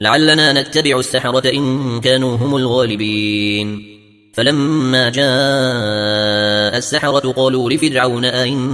لعلنا نتبع السحرة إن كانوا هم الغالبين. فلما جاء السحرة قالوا لفرعون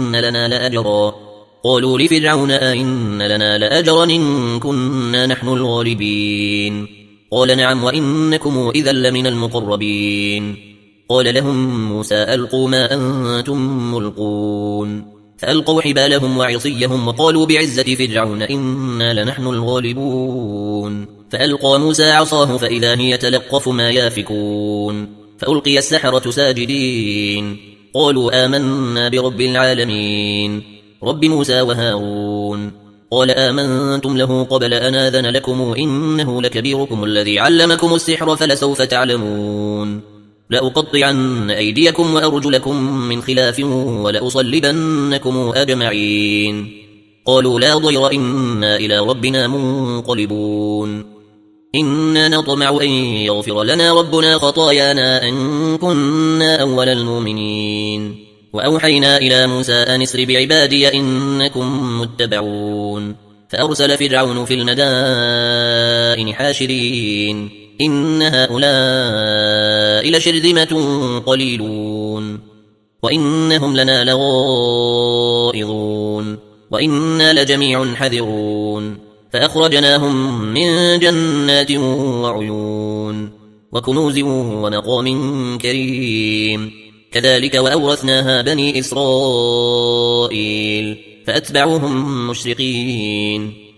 أئن لنا لأجرا إن كنا نحن الغالبين. قال نعم وإنكم إذا لمن المقربين. قال لهم موسى ألقوا ما أنتم ملقون. فألقوا حبالهم وعصيهم وقالوا بعزة فرعون إنا لنحن الغالبون. فألقى موسى عصاه فإذا هي تلقف ما يافكون. فألقي السحرة ساجدين قالوا آمنا برب العالمين رب موسى وهارون. قال آمنتم له قبل أن آذن لكم إنه لكبيركم الذي علمكم السحر فلسوف تعلمون. لأقطعن أيديكم وأرجلكم من خلاف ولأصلبنكم أجمعين. قالوا لا ضير إنا إلى ربنا منقلبون. إنا نطمع أن يغفر لنا ربنا خطايانا أن كنا أول المؤمنين. وأوحينا إلى موسى أن اسر بعبادي إنكم متبعون. فأرسل فرعون في المدائن حاشرين إن هؤلاء لشرذمة قليلون وإنهم لنا لغائظون وإنا لجميع حذرون. فأخرجناهم من جنات وعيون وكنوز ومقام كريم. كذلك وأورثناها بني إسرائيل فأتبعوهم مشرقين.